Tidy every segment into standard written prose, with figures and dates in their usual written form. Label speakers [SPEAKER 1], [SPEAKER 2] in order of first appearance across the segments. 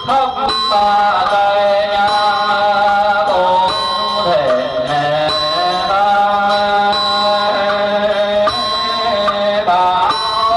[SPEAKER 1] thấp ba cây nha cũng thể bảo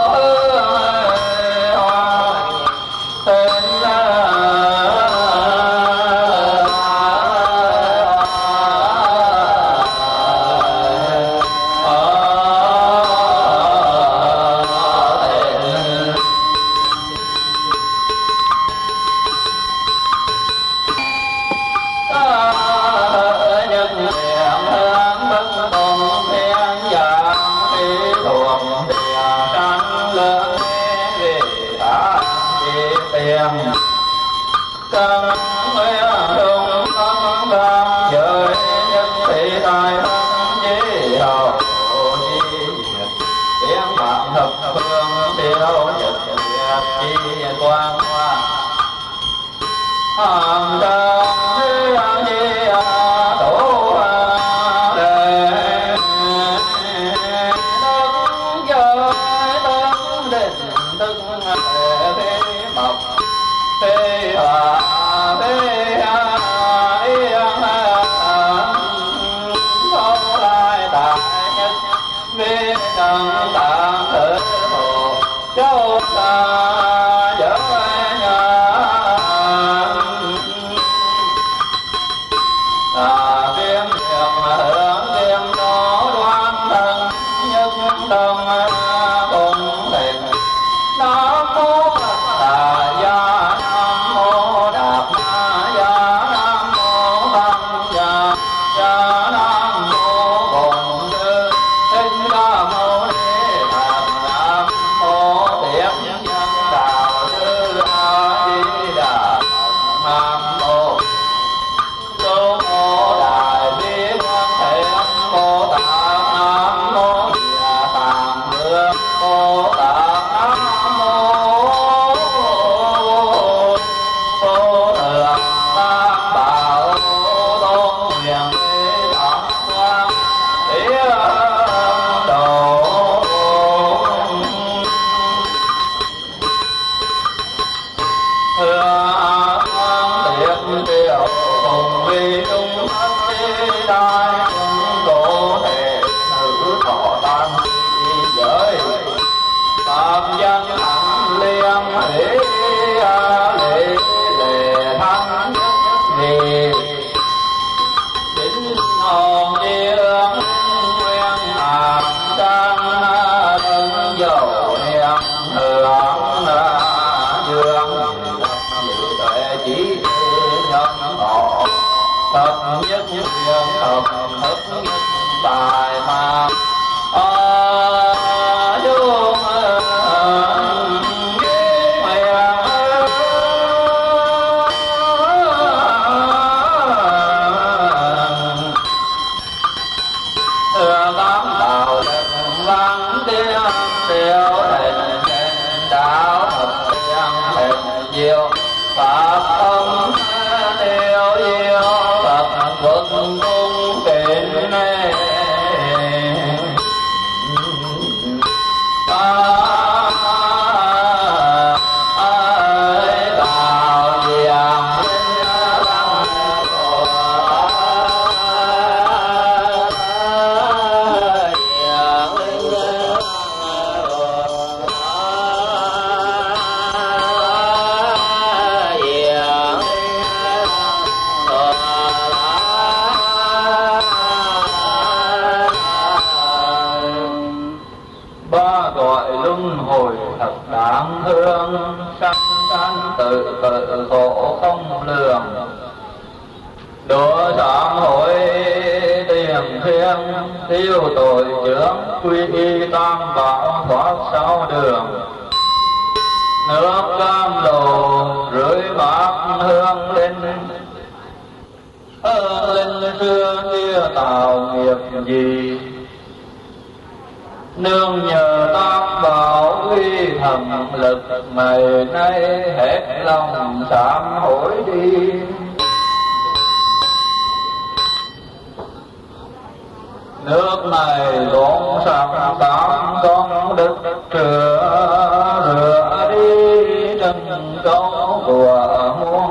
[SPEAKER 2] tiêu tội chướng quy y tam bảo thoát sáu đường. Nước cam lồ rưỡi bát hương linh, linh xưa kia tạo nghiệp gì. Nương nhờ tam bảo uy thần lực, ngày nay hết lòng sám hối đi. Nước này rộn sạch tám con đức, rửa đi trần câu của muôn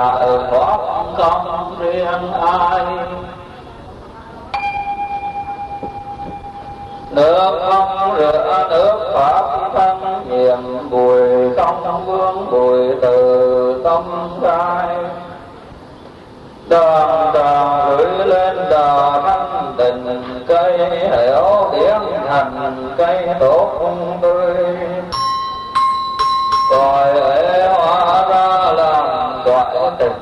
[SPEAKER 2] lại thoát không riêng ai. Nước không rửa nước pháp thân nhiệm, bụi không vương bụi từ tâm gai. Đoàn đoàn gửi lên đò thanh tình, cây hẻo biến thành cây tốt tươi. Còi ế hóa ra làm toại tình,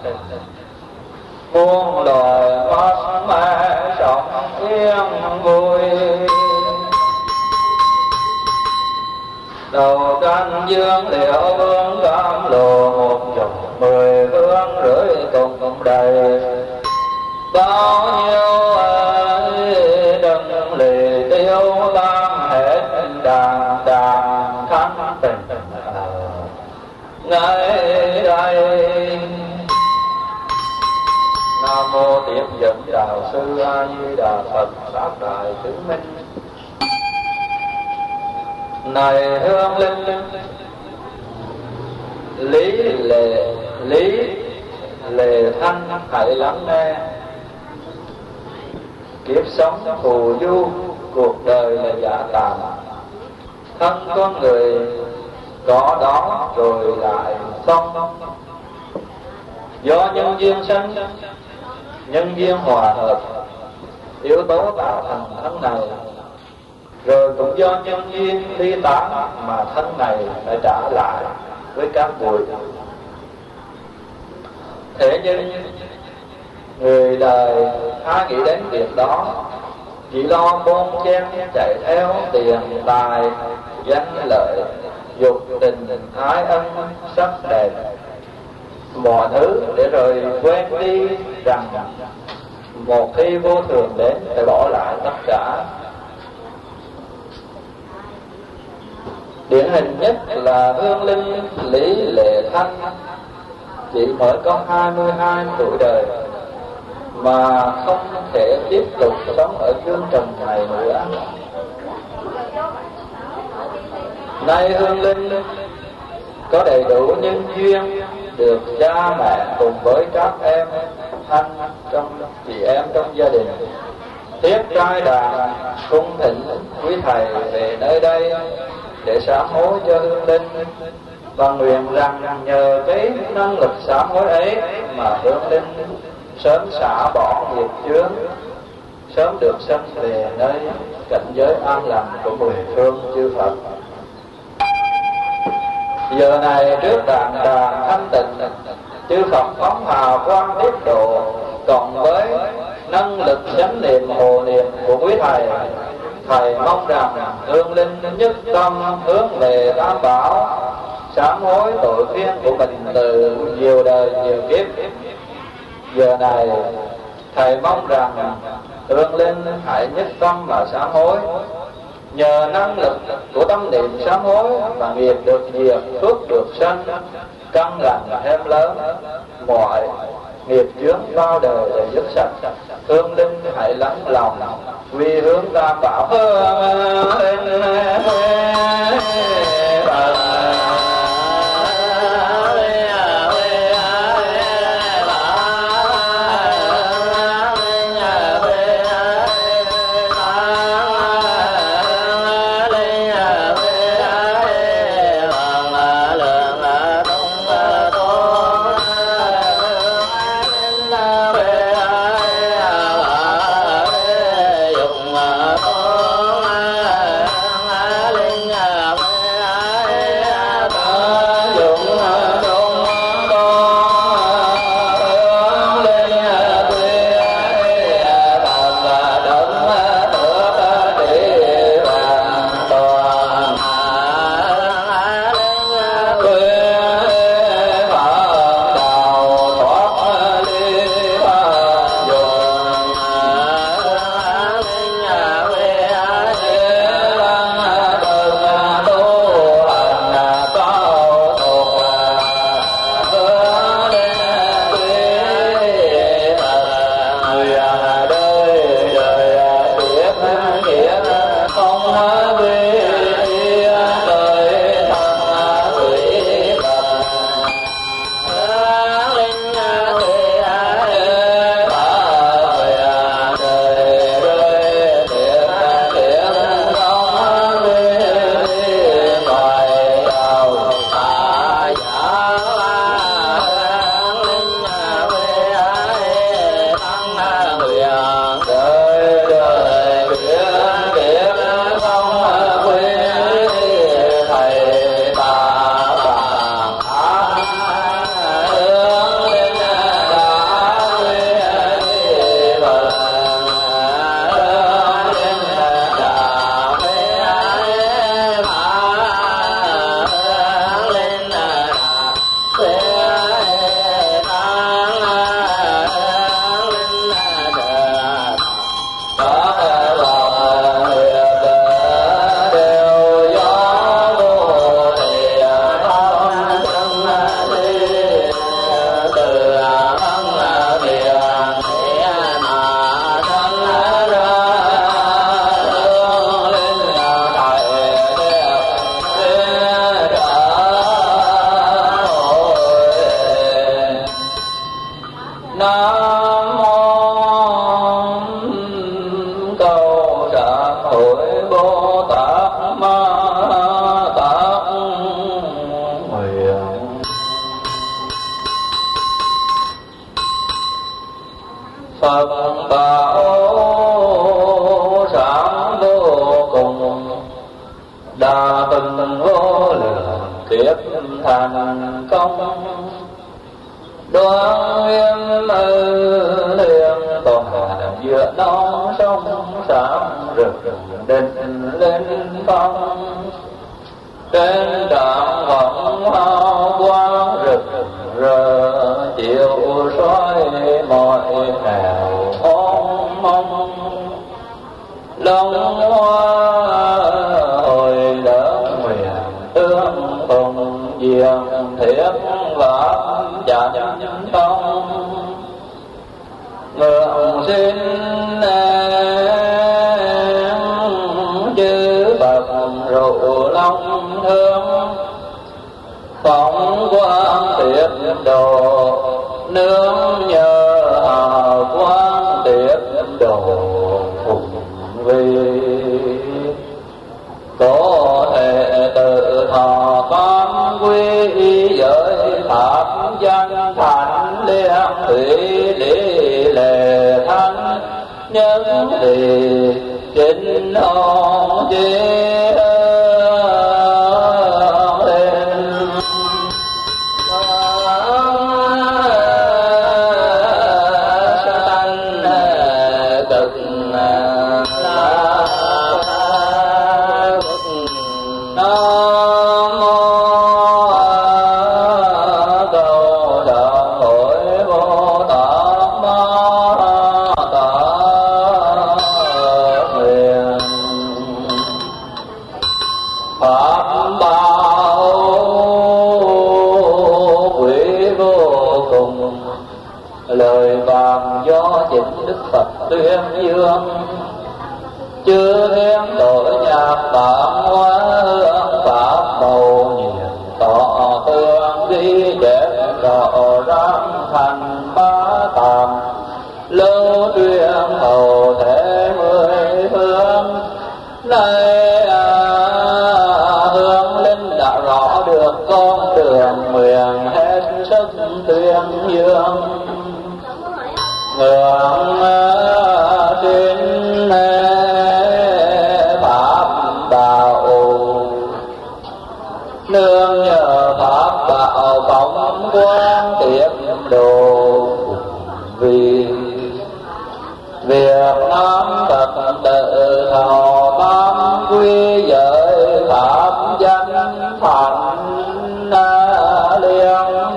[SPEAKER 2] muôn loài mắt mẹ sống yên vui. Đầu tranh dương liệu vương cam lồ, một chục 10 hương rưỡi cùng đầy. Bao nhiêu đừng lì tiêu tan hết đàn đàn thanh tình ngay đây. Nam mô Tiếp Dẫn Đạo Sư A Di Đà Phật Sát Đại Chứng Minh. Này hương linh, lý lệ thanh hãy lắng nghe. Kiếp sống phù du, cuộc đời là giả tạm. Thân con người có đó rồi lại không. Do nhân duyên sanh, nhân duyên hòa hợp, yếu tố tạo thành thân này. Rồi cũng do nhân duyên ly tán mà thân này phải trả lại với các bụi. Thế nhưng người đời há nghĩ đến việc đó, chỉ lo bon chen chạy theo tiền tài, danh lợi, dục tình ái ân sắc đẹp, mọi thứ để rồi quên đi rằng một khi vô thường đến phải bỏ lại tất cả. Điển hình nhất là hương linh Lý Lệ Thanh, chỉ mới có 22 tuổi đời mà không thể tiếp tục sống ở dương trần này nữa. Nay hương linh có đầy đủ nhân duyên được cha mẹ cùng với các em thanh trong chị em trong gia đình tiếp trai đàn cung thỉnh quý thầy về nơi đây để sám hối cho hương linh, và nguyện rằng nhờ cái năng lực sám hối ấy mà hương linh sớm xả bỏ nghiệp chướng, sớm được sanh về nơi cảnh giới an lành của mười phương chư Phật. Giờ này trước đàn thanh tịnh, chư Phật phóng hào quang tiếp độ, cộng với năng lực chánh niệm hộ niệm của quý thầy, thầy mong rằng hương linh nhất tâm hướng về Tam Bảo, sám hối tội khiên của mình từ nhiều đời nhiều kiếp. Giờ này thầy mong rằng hương linh hãy nhất tâm mà sám hối. Nhờ năng lực của tâm niệm sám hối mà nghiệp được diệt, phước được sanh, căn lành thêm lớn, mọi nghiệp chướng bao đời để dứt sạch. Hương linh hãy lắng lòng quy hướng Tam Bảo. hội Bồ Tát Ma Tát nguyện. Phật bảo sáng vô cùng, đa tình vô lượng kiếp thành công. Đoan nghiêm liên tòa giữa non sông sáng rực định lên phong. Trên trạm vọng hào quang rực rỡ chiếu soi mọi nẻo ôm mong. Long hoa hồi lớn nguyện tương cùng diệm thiết vạn chánh tông. Nguyện xin chư Phật rượu long thương, phóng quang tiết độ nương nhờ hào quang tiết độ phụng vi. Có thể tự thọ con quy giới pháp danh thánh liên thủy lý lệ thánh nhân thì chính hồn chi tuyên dương. Chư thiên đội nhạc bản hóa hương pháp màu nhiệm tỏ tương ghi chép rõ ràng thành ba tạng. Lưu truyền hầu thế mười phương này hương linh đã rõ được con đường nguyện hết sức tuyên dương. Nguyện xin pháp bảo nương nhờ pháp bảo phóng quang tiếp độ. Vì Việt Nam Phật tự thọ tam quy giới pháp danh thánh liên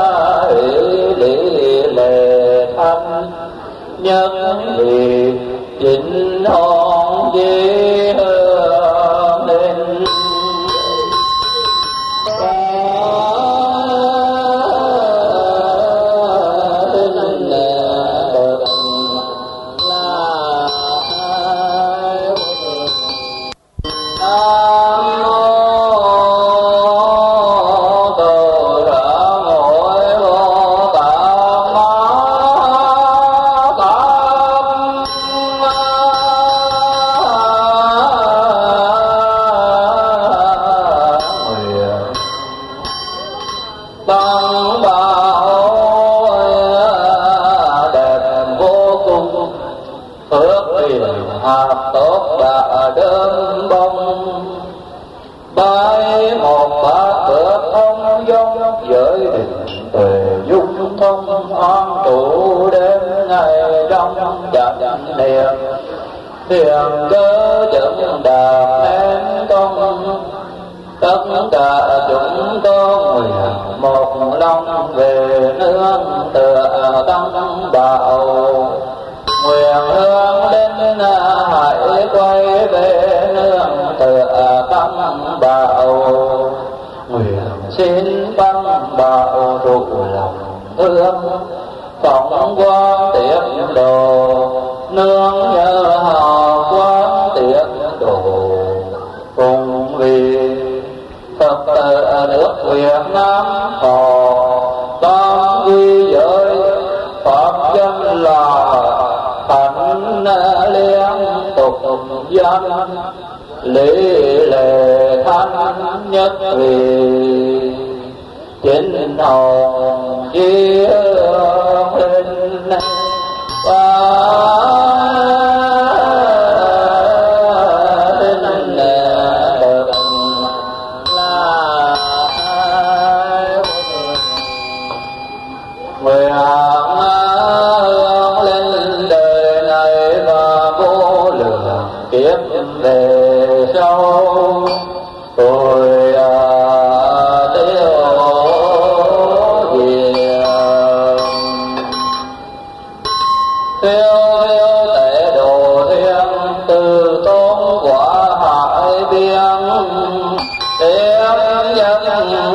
[SPEAKER 2] lý lệ thanh nhân vì chính hồn di hương linh. Thiền cơ chứng đạt đến công, tất cả chúng con nguyện một lòng về nương tựa tâm đạo. Nguyện hướng đến hãy quay về nương tựa tâm đạo. Nguyện xin băng bảo trụ lòng thương, phóng quang tiếp độ nương nhờ hào quang tiếp độ. Cùng vì Phật tử nước Việt Nam họ tam quy giới pháp danh là thánh liên tục gia
[SPEAKER 1] lý lệ thánh nhất vì chính hồn chi huynh về sau tôi tiêu diệt tiêu tệ đồ thiên từ tôn quả hải biên tiếng dân